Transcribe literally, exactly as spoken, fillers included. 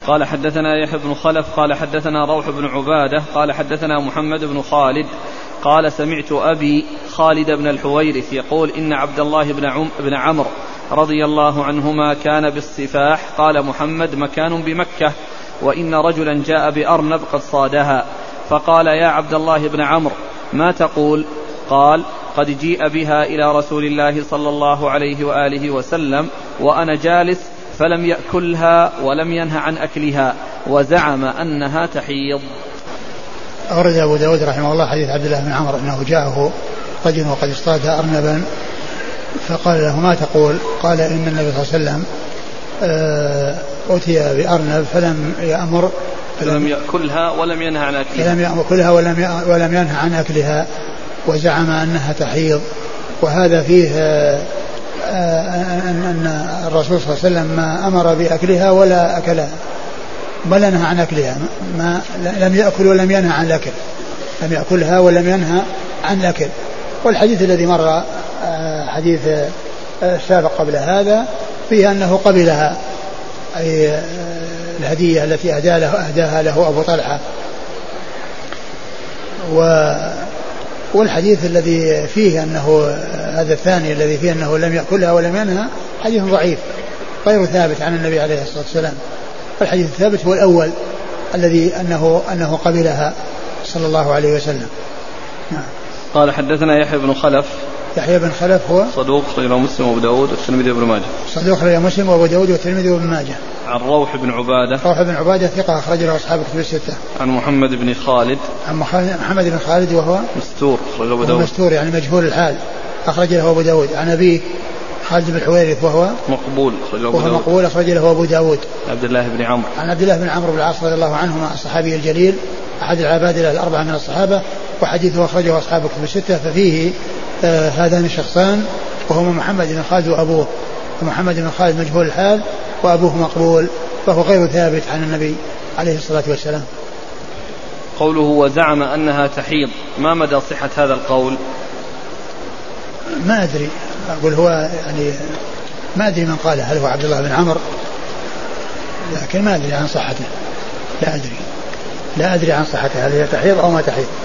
قال حدثنا يحيى بن خلف قال حدثنا روح بن عبادة قال حدثنا محمد بن خالد قال سمعت أبي خالد بن الحويرث يقول إن عبد الله بن, عم بن عمرو رضي الله عنهما كان بالصفاح. قال محمد مكان بمكة وإن رجلا جاء بأرنب قد صادها فقال يا عبد الله بن عمرو ما تقول؟ قال قد جيء بها إلى رسول الله صلى الله عليه وآله وسلم وأنا جالس فلم يأكلها ولم ينه عن أكلها وزعم أنها تحيض. أورد أبو داود رحمه الله حديث عبد الله بن عمرو أنه جاءه رجل وقد اصطاد أرنبا فقال له ما تقول؟ قال إن النبي صلى الله عليه وسلم أتي بأرنب فلم يأمر فلم يأكلها ولم ينهى عن أكلها فلم يأكلها ولم ولم ينهى عن أكلها وزعم أنها تحيض. وهذا فيه أن الرسول صلى الله عليه وسلم ما أمر بأكلها ولا أكلها بل نهى عن أكلها ما لم يأكل ولم ينهى عن الأكل لم يأكلها ولم ينهى عن الأكل. والحديث الذي مر حديث السابق قبل هذا فيه أنه قبلها أي الهدية التي أهداها له, أهداها له أبو طلحة. والحديث الذي فيه أنه هذا الثاني الذي فيه أنه لم يأكلها ولم ينهى حديث ضعيف غير ثابت عن النبي عليه الصلاة والسلام. الحديث الثابت هو الأول الذي أنه, أنه قبلها صلى الله عليه وسلم. نعم. قال حدثنا يحيى بن خلف يحيى بن خلف هو صدوق رواه مسلم وابو داود والترمذي وابن ماجه صدوق رواه مسلم وابو داود والترمذي وابن ماجه. عن روح بن عبادة روح بن عبادة ثقة أخرج له أصحاب كتب الستة. عن محمد بن خالد عن محمد بن خالد وهو مستور أخرج أبو داود مستور يعني مجهول الحال أخرج له أبو داود. عن أبيه خالد بن الحويرث وهو مقبول أخرج وهو مقبول أخرج له أبو داود. عبد الله بن عمرو عن عبد الله بن عمرو بن العاص رضي الله عنهما الصحابي الجليل أحد العبادلة الأربعة من الصحابة وحديثه أخرجه أصحاب كتب الستة. ففيه آه هذان الشخصان وهما محمد بن خالد وأبوه. ومحمد بن خالد مجهول الحال وأبوه مقبول فهو غير ثابت عن النبي عليه الصلاة والسلام. قوله وزعم أنها تحيض ما مدى صحة هذا القول؟ ما أدري أقول هو يعني ما أدري من قاله هل هو عبد الله بن عمرو لكن ما أدري عن صحته لا أدري لا أدري عن صحته هل هي تحيض أو ما تحيض.